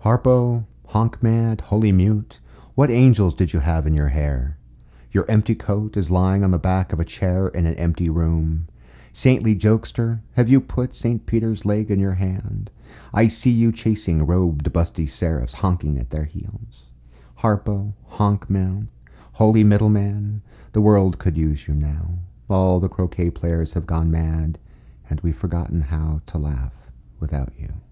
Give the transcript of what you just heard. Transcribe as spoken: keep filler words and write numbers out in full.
Harpo, honk mad, holy mute, what angels did you have in your hair? Your empty coat is lying on the back of a chair in an empty room. Saintly jokester, have you put Saint Peter's leg in your hand? I see you chasing robed busty seraphs honking at their heels. Harpo, honk man, holy middleman, the world could use you now. All the croquet players have gone mad, and we've forgotten how to laugh without you.